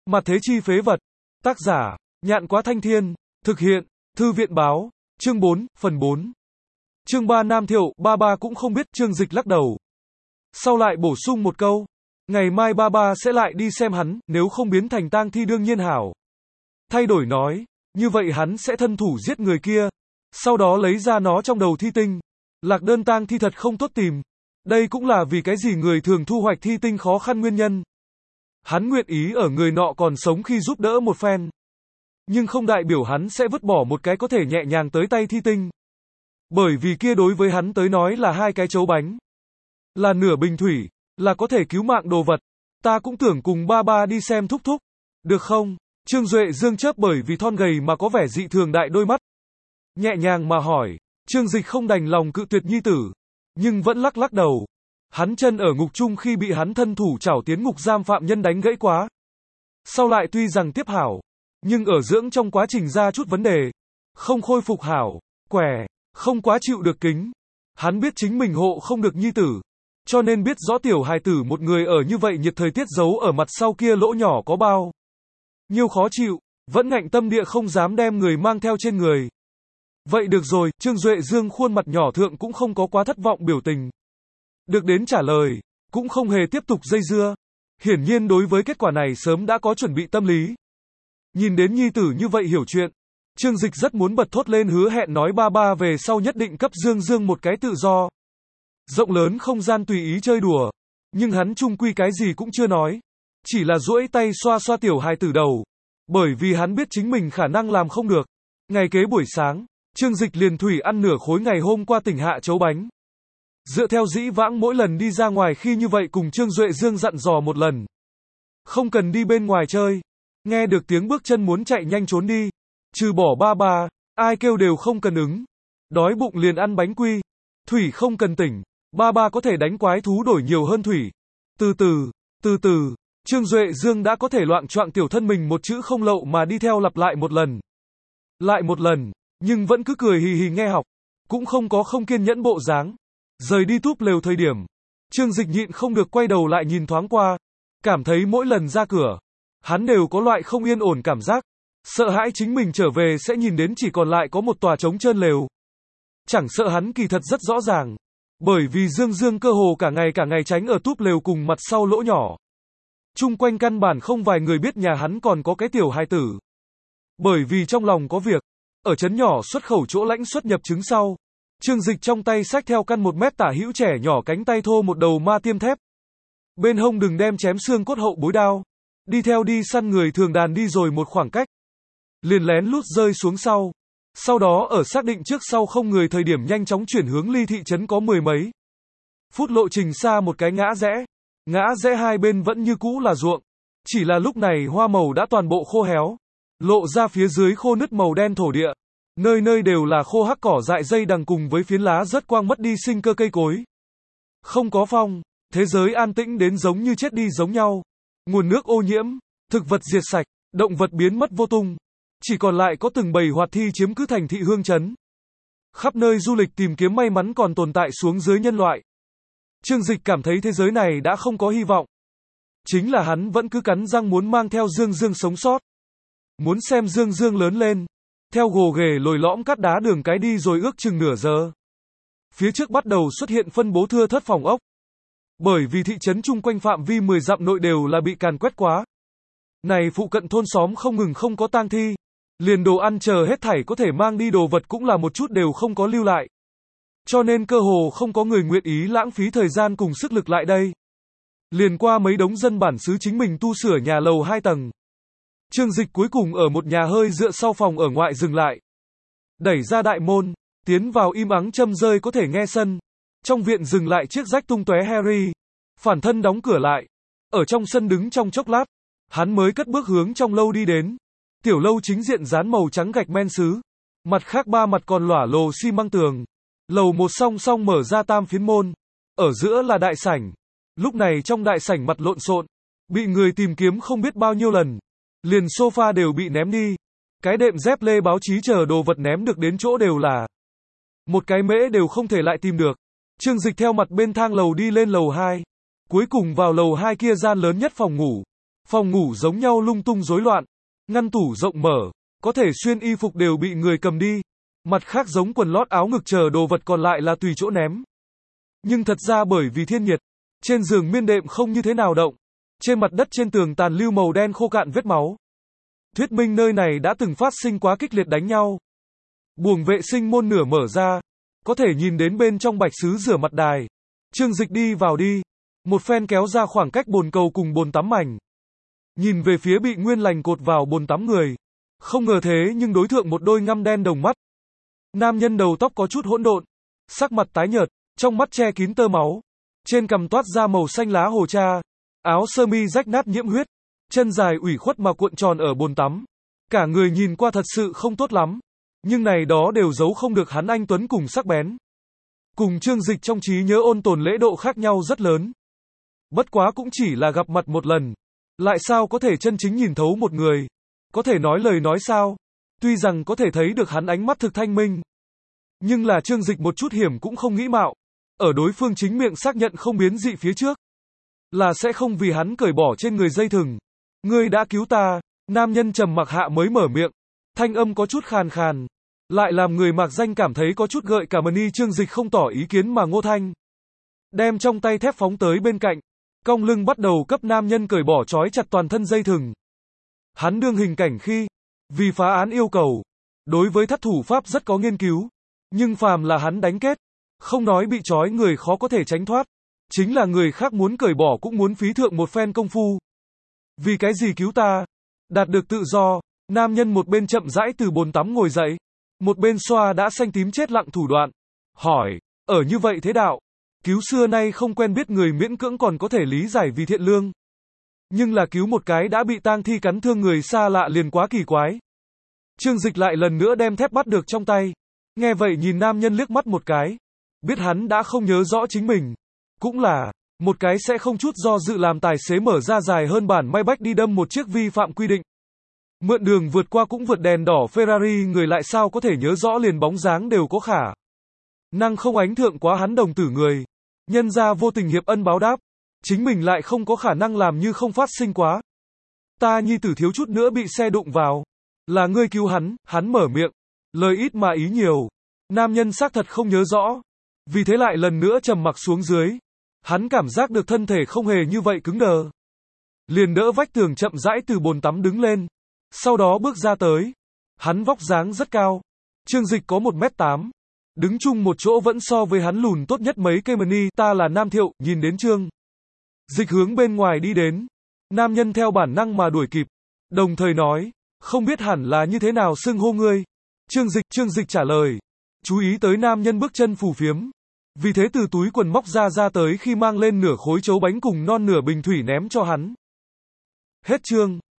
Mặt thế chi phế vật. Tác giả, Nhạn Quá Thanh Thiên. Thực hiện, Thư viện báo. Chương 4, phần 4. Chương 3 Nam Thiệu, ba cũng không biết, Trương Dịch lắc đầu. Sau lại bổ sung một câu. Ngày mai ba sẽ lại đi xem hắn, nếu không biến thành tang thi đương nhiên hảo. Thay đổi nói, như vậy hắn sẽ thân thủ giết người kia. Sau đó lấy ra nó trong đầu thi tinh. Lạc đơn tang thi thật không tốt tìm. Đây cũng là vì cái gì người thường thu hoạch thi tinh khó khăn nguyên nhân. Hắn nguyện ý ở người nọ còn sống khi giúp đỡ một phen. Nhưng không đại biểu hắn sẽ vứt bỏ một cái có thể nhẹ nhàng tới tay thi tinh. Bởi vì kia đối với hắn tới nói là hai cái chấu bánh. Là nửa bình thủy, là có thể cứu mạng đồ vật. Ta cũng tưởng cùng ba đi xem thúc thúc. Được không? Trương Duệ Dương chớp bởi vì thon gầy mà có vẻ dị thường đại đôi mắt. Nhẹ nhàng mà hỏi, Trương Dịch không đành lòng cự tuyệt nhi tử. Nhưng vẫn lắc đầu. Hắn chân ở ngục chung khi bị hắn thân thủ chảo tiến ngục giam phạm nhân đánh gãy quá. Sau lại tuy rằng tiếp hảo, nhưng ở dưỡng trong quá trình ra chút vấn đề. Không khôi phục hảo, quẻ, không quá chịu được kính. Hắn biết chính mình hộ không được nhi tử. Cho nên biết rõ tiểu hài tử một người ở như vậy nhiệt thời tiết giấu ở mặt sau kia lỗ nhỏ có bao nhiêu khó chịu, vẫn ngạnh tâm địa không dám đem người mang theo trên người. Vậy được rồi, Trương Duệ Dương khuôn mặt nhỏ thượng cũng không có quá thất vọng biểu tình. Được đến trả lời, cũng không hề tiếp tục dây dưa. Hiển nhiên đối với kết quả này sớm đã có chuẩn bị tâm lý. Nhìn đến nhi tử như vậy hiểu chuyện, Trương Dịch rất muốn bật thốt lên hứa hẹn nói ba về sau nhất định cấp Dương một cái tự do. Rộng lớn không gian tùy ý chơi đùa. Nhưng hắn chung quy cái gì cũng chưa nói. Chỉ là duỗi tay xoa xoa tiểu hài tử đầu. Bởi vì hắn biết chính mình khả năng làm không được. Ngày kế buổi sáng, Trương Dịch liền thủy ăn nửa khối ngày hôm qua tỉnh hạ chấu bánh. Dựa theo dĩ vãng mỗi lần đi ra ngoài khi như vậy cùng Trương Duệ Dương dặn dò một lần. Không cần đi bên ngoài chơi. Nghe được tiếng bước chân muốn chạy nhanh trốn đi. Trừ bỏ ba, ai kêu đều không cần ứng. Đói bụng liền ăn bánh quy. Thủy không cần tỉnh. Ba có thể đánh quái thú đổi nhiều hơn thủy. Từ từ, Trương Duệ Dương đã có thể loạng choạng tiểu thân mình một chữ không lậu mà đi theo lặp lại một lần. Lại một lần, nhưng vẫn cứ cười hì hì nghe học. Cũng không có không kiên nhẫn bộ dáng. Rời đi túp lều thời điểm. Trương Dịch nhịn không được quay đầu lại nhìn thoáng qua. Cảm thấy mỗi lần ra cửa, hắn đều có loại không yên ổn cảm giác. Sợ hãi chính mình trở về sẽ nhìn đến chỉ còn lại có một tòa trống trơn lều. Chẳng sợ hắn kỳ thật rất rõ ràng. Bởi vì Dương cơ hồ cả ngày tránh ở túp lều cùng mặt sau lỗ nhỏ. Chung quanh căn bản không vài người biết nhà hắn còn có cái tiểu hài tử. Bởi vì trong lòng có việc. Ở trấn nhỏ xuất khẩu chỗ lãnh xuất nhập chứng sau. Trương Dịch trong tay xách theo căn 1 mét tả hữu trẻ nhỏ cánh tay thô một đầu ma tiêm thép. Bên hông đừng đem chém xương cốt hậu bối đao. Đi theo đi săn người thường đàn đi rồi một khoảng cách. Liền lén lút rơi xuống sau. Sau đó ở xác định trước sau không người thời điểm nhanh chóng chuyển hướng ly thị trấn có 10 mấy phút lộ trình xa một cái ngã rẽ. Ngã rẽ hai bên vẫn như cũ là ruộng. Chỉ là lúc này hoa màu đã toàn bộ khô héo. Lộ ra phía dưới khô nứt màu đen thổ địa. Nơi nơi đều là khô hắc cỏ dại dây đằng cùng với phiến lá rớt quang mất đi sinh cơ cây cối. Không có phong, thế giới an tĩnh đến giống như chết đi giống nhau. Nguồn nước ô nhiễm, thực vật diệt sạch, động vật biến mất vô tung. Chỉ còn lại có từng bầy hoạt thi chiếm cứ thành thị hương trấn. Khắp nơi du lịch tìm kiếm may mắn còn tồn tại xuống dưới nhân loại. Trương Dịch cảm thấy thế giới này đã không có hy vọng. Chính là hắn vẫn cứ cắn răng muốn mang theo Dương sống sót. Muốn xem Dương lớn lên. Theo gồ ghề lồi lõm cắt đá đường cái đi rồi ước chừng nửa giờ. Phía trước bắt đầu xuất hiện phân bố thưa thớt phòng ốc. Bởi vì thị trấn chung quanh phạm vi 10 dặm nội đều là bị càn quét quá. Này phụ cận thôn xóm không ngừng không có tang thi. Liền đồ ăn chờ hết thảy có thể mang đi đồ vật cũng là một chút đều không có lưu lại. Cho nên cơ hồ không có người nguyện ý lãng phí thời gian cùng sức lực lại đây. Liền qua mấy đống dân bản xứ chính mình tu sửa nhà lầu 2 tầng. Trương Dịch cuối cùng ở một nhà hơi dựa sau phòng ở ngoại dừng lại. Đẩy ra đại môn, tiến vào im ắng châm rơi có thể nghe sân. Trong viện dừng lại chiếc rách tung tóe Harry. Phản thân đóng cửa lại. Ở trong sân đứng trong chốc lát. Hắn mới cất bước hướng trong lâu đi đến. Tiểu lâu chính diện dán màu trắng gạch men sứ. Mặt khác 3 mặt còn lỏa lồ xi măng tường. Lầu một song song mở ra 3 phiến môn. Ở giữa là đại sảnh. Lúc này trong đại sảnh mặt lộn xộn. Bị người tìm kiếm không biết bao nhiêu lần. Liền sofa đều bị ném đi. Cái đệm dép lê báo chí chờ đồ vật ném được đến chỗ đều là. Một cái mễ đều không thể lại tìm được. Trương Dịch theo mặt bên thang lầu đi lên lầu 2. Cuối cùng vào lầu 2 kia gian lớn nhất phòng ngủ. Phòng ngủ giống nhau lung tung rối loạn, ngăn tủ rộng mở, có thể xuyên y phục đều bị người cầm đi. Mặt khác giống quần lót áo ngực chờ đồ vật còn lại là tùy chỗ ném. Nhưng thật ra bởi vì thiên nhiệt, trên giường miên đệm không như thế nào động. Trên mặt đất trên tường tàn lưu màu đen khô cạn vết máu. Thuyết minh nơi này đã từng phát sinh quá kịch liệt đánh nhau. Buồng vệ sinh môn nửa mở ra, có thể nhìn đến bên trong bạch sứ rửa mặt đài. Trương Dịch đi vào đi, một phen kéo ra khoảng cách bồn cầu cùng bồn tắm mảnh. Nhìn về phía bị nguyên lành cột vào bồn tắm người. Không ngờ thế nhưng đối thượng một đôi ngăm đen đồng mắt. Nam nhân đầu tóc có chút hỗn độn, sắc mặt tái nhợt, trong mắt che kín tơ máu. Trên cằm toát ra màu xanh lá hồ cha, áo sơ mi rách nát nhiễm huyết, chân dài ủy khuất mà cuộn tròn ở bồn tắm. Cả người nhìn qua thật sự không tốt lắm, nhưng này đó đều giấu không được hắn anh tuấn cùng sắc bén. Cùng Trương Dịch trong trí nhớ ôn tồn lễ độ khác nhau rất lớn. Bất quá cũng chỉ là gặp mặt một lần, lại sao có thể chân chính nhìn thấu một người, có thể nói lời nói sao? Tuy rằng có thể thấy được hắn ánh mắt thực thanh minh, nhưng là Trương Dịch một chút hiểm cũng không nghĩ mạo. Ở đối phương chính miệng xác nhận không biến dị phía trước, là sẽ không vì hắn cởi bỏ trên người dây thừng. Ngươi đã cứu ta, nam nhân trầm mặc hạ mới mở miệng, thanh âm có chút khàn khàn, lại làm người mạc danh cảm thấy có chút gợi cả mani. Trương Dịch không tỏ ý kiến mà Ngô Thanh đem trong tay thép phóng tới bên cạnh, cong lưng bắt đầu cấp nam nhân cởi bỏ trói chặt toàn thân dây thừng. Hắn đương hình cảnh khi, vì phá án yêu cầu, đối với thất thủ pháp rất có nghiên cứu, nhưng phàm là hắn đánh kết, không nói bị trói người khó có thể tránh thoát, chính là người khác muốn cởi bỏ cũng muốn phí thượng một phen công phu. Vì cái gì cứu ta? Đạt được tự do, nam nhân một bên chậm rãi từ bồn tắm ngồi dậy, một bên xoa đã xanh tím chết lặng thủ đoạn, hỏi, ở như vậy thế đạo, cứu xưa nay không quen biết người miễn cưỡng còn có thể lý giải vì thiện lương. Nhưng là cứu một cái đã bị tang thi cắn thương người xa lạ liền quá kỳ quái. Trương Dịch lại lần nữa đem thép bắt được trong tay, nghe vậy nhìn nam nhân liếc mắt một cái, biết hắn đã không nhớ rõ chính mình. Cũng là, một cái sẽ không chút do dự làm tài xế mở ra dài hơn bản may bách đi đâm một chiếc vi phạm quy định. Mượn đường vượt qua cũng vượt đèn đỏ Ferrari người lại sao có thể nhớ rõ liền bóng dáng đều có khả năng không ánh thượng quá hắn đồng tử người. Nhân ra vô tình hiệp ân báo đáp, chính mình lại không có khả năng làm như không phát sinh quá. Ta nhi tử thiếu chút nữa bị xe đụng vào. Là ngươi cứu hắn mở miệng. Lời ít mà ý nhiều. Nam nhân xác thật không nhớ rõ. Vì thế lại lần nữa trầm mặc xuống dưới. Hắn cảm giác được thân thể không hề như vậy cứng đờ. Liền đỡ vách tường chậm rãi từ bồn tắm đứng lên. Sau đó bước ra tới. Hắn vóc dáng rất cao. Trương Dịch có 1m8. Đứng chung một chỗ vẫn so với hắn lùn tốt nhất mấy cây mani. Ta là Nam Thiệu, nhìn đến Trương Dịch hướng bên ngoài đi đến. Nam nhân theo bản năng mà đuổi kịp. Đồng thời nói, không biết hẳn là như thế nào xưng hô ngươi. Trương Dịch trả lời. Chú ý tới nam nhân bước chân phù phiếm. Vì thế từ túi quần móc ra tới khi mang lên nửa khối chấu bánh cùng non nửa bình thủy ném cho hắn. Hết chương.